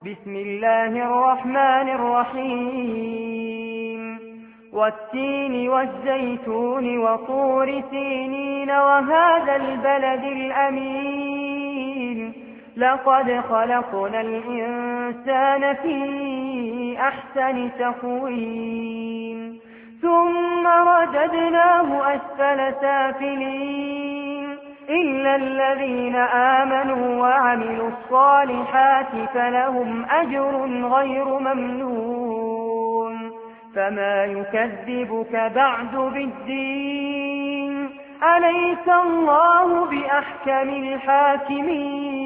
بسم الله الرحمن الرحيم والتين والزيتون وطور سينين وهذا البلد الأمين لقد خلقنا الإنسان في أحسن تقويم ثم رددناه أسفل سافلين إلا الذين آمنوا وعملوا الصالحات فلهم أجر غير ممنون فما يكذبك بعد بالدين أليس الله بأحكم الحاكمين